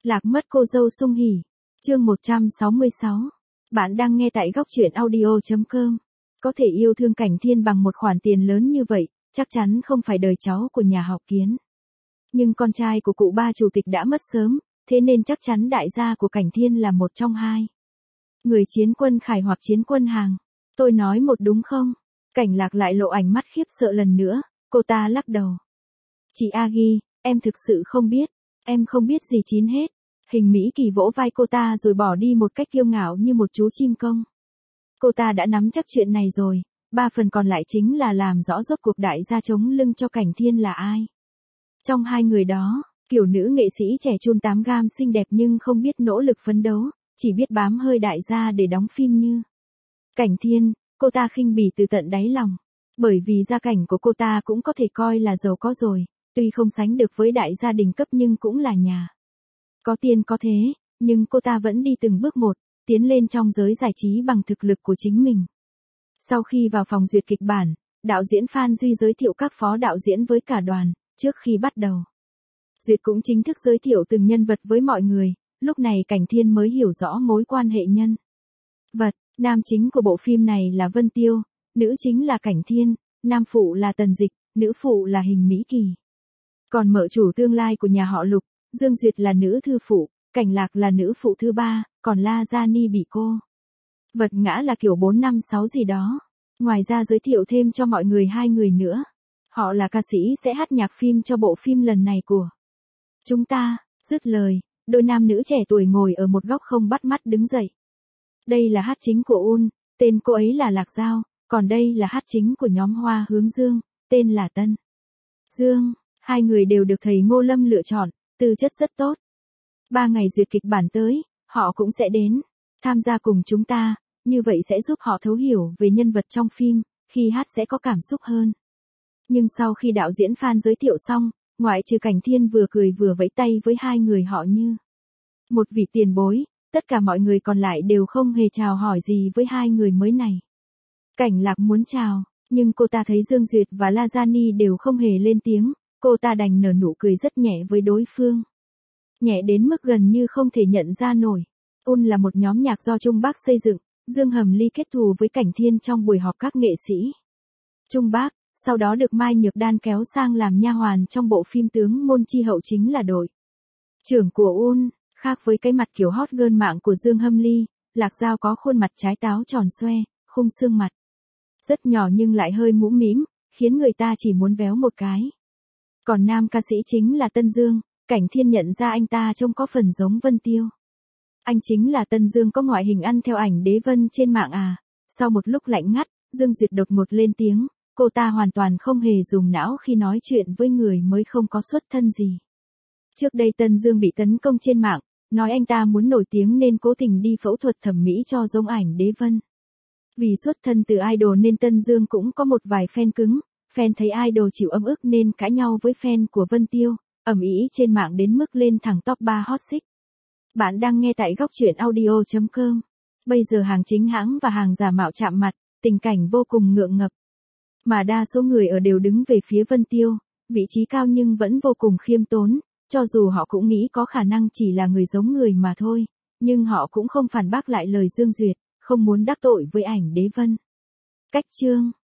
Lạc mất cô dâu Sung Hỉ. Chương 166. Bạn đang nghe tại góc truyện audio.com. Có thể yêu thương Cảnh Thiên bằng một khoản tiền lớn như vậy, chắc chắn không phải đời cháu của nhà họ Kiến. Nhưng con trai của cụ ba chủ tịch đã mất sớm, thế nên chắc chắn đại gia của Cảnh Thiên là một trong hai. Người Chiến Quân Khải hoặc Chiến Quân Hàng. Tôi nói một đúng không? Cảnh Lạc lại lộ ánh mắt khiếp sợ lần nữa, cô ta lắc đầu. Chị Agi, em thực sự không biết, em không biết gì chín hết. Hình Mỹ Kỳ vỗ vai cô ta rồi bỏ đi một cách kiêu ngạo như một chú chim công. Cô ta đã nắm chắc chuyện này rồi, 3 phần còn lại chính là làm rõ rốt cuộc đại gia chống lưng cho Cảnh Thiên là ai. Trong hai người đó, kiểu nữ nghệ sĩ trẻ chun 8 gam xinh đẹp nhưng không biết nỗ lực phấn đấu, chỉ biết bám hơi đại gia để đóng phim như Cảnh Thiên, cô ta khinh bỉ từ tận đáy lòng. Bởi vì gia cảnh của cô ta cũng có thể coi là giàu có rồi, tuy không sánh được với đại gia đình cấp nhưng cũng là nhà có tiền có thế, nhưng cô ta vẫn đi từng bước một, tiến lên trong giới giải trí bằng thực lực của chính mình. Sau khi vào phòng duyệt kịch bản, đạo diễn Phan Duy giới thiệu các phó đạo diễn với cả đoàn, trước khi bắt đầu. Duyệt cũng chính thức giới thiệu từng nhân vật với mọi người, lúc này Cảnh Thiên mới hiểu rõ mối quan hệ nhân vật. Nam chính của bộ phim này là Vân Tiêu, nữ chính là Cảnh Thiên, nam phụ là Tần Dịch, nữ phụ là Hình Mỹ Kỳ. Còn mợ chủ tương lai của nhà họ Lục, Dương Duyệt là nữ thư phụ, Cảnh Lạc là nữ phụ thứ 3, còn La Gia Ni bị cô vật ngã là kiểu 456 gì đó. Ngoài ra giới thiệu thêm cho mọi người 2 người nữa. Họ là ca sĩ sẽ hát nhạc phim cho bộ phim lần này của chúng ta. Dứt lời, đôi nam nữ trẻ tuổi ngồi ở một góc không bắt mắt đứng dậy. Đây là hát chính của Un, tên cô ấy là Lạc Giao, còn đây là hát chính của nhóm Hoa Hướng Dương, tên là Tân Dương. 2 người đều được thầy Ngô Lâm lựa chọn, tư chất rất tốt. 3 ngày duyệt kịch bản tới, họ cũng sẽ đến tham gia cùng chúng ta, như vậy sẽ giúp họ thấu hiểu về nhân vật trong phim, khi hát sẽ có cảm xúc hơn. Nhưng sau khi đạo diễn Phan giới thiệu xong, ngoại trừ Cảnh Thiên vừa cười vừa vẫy tay với 2 người họ như một vị tiền bối, tất cả mọi người còn lại đều không hề chào hỏi gì với 2 người mới này. Cảnh Lạc muốn chào, nhưng cô ta thấy Dương Duyệt và La Gia Ni đều không hề lên tiếng, cô ta đành nở nụ cười rất nhẹ với đối phương. Nhẹ đến mức gần như không thể nhận ra nổi. Un là một nhóm nhạc do Trung Bắc xây dựng, Dương Hầm Ly kết thù với Cảnh Thiên trong buổi họp các nghệ sĩ Trung Bắc, sau đó được Mai Nhược Đan kéo sang làm nha hoàn trong bộ phim Tướng Môn Chi Hậu chính là đội trưởng của Un. Khác với cái mặt kiểu hot girl mạng của Dương Hâm Ly, Lạc Giao có khuôn mặt trái táo tròn xoe, khung xương mặt rất nhỏ nhưng lại hơi mũm mĩm, khiến người ta chỉ muốn véo một cái. Còn nam ca sĩ chính là Tân Dương, Cảnh Thiên nhận ra anh ta trông có phần giống Vân Tiêu. Anh chính là Tân Dương có ngoại hình ăn theo ảnh Đế Vân trên mạng à. Sau một lúc lạnh ngắt, Dương Duyệt đột ngột lên tiếng, cô ta hoàn toàn không hề dùng não khi nói chuyện với người mới không có xuất thân gì. Trước đây Tân Dương bị tấn công trên mạng, nói anh ta muốn nổi tiếng nên cố tình đi phẫu thuật thẩm mỹ cho giống ảnh Đế Vân. Vì xuất thân từ idol nên Tân Dương cũng có một vài fan cứng, fan thấy idol chịu ấm ức nên cãi nhau với fan của Vân Tiêu, ầm ĩ trên mạng đến mức lên thẳng top 3 hot search. Bạn đang nghe tại góc truyện audio.com. Bây giờ hàng chính hãng và hàng giả mạo chạm mặt, tình cảnh vô cùng ngượng ngập. Mà đa số người ở đều đứng về phía Vân Tiêu, vị trí cao nhưng vẫn vô cùng khiêm tốn, cho dù họ cũng nghĩ có khả năng chỉ là người giống người mà thôi, nhưng họ cũng không phản bác lại lời Dương Duyệt, không muốn đắc tội với ảnh Đế Vân. Cách chương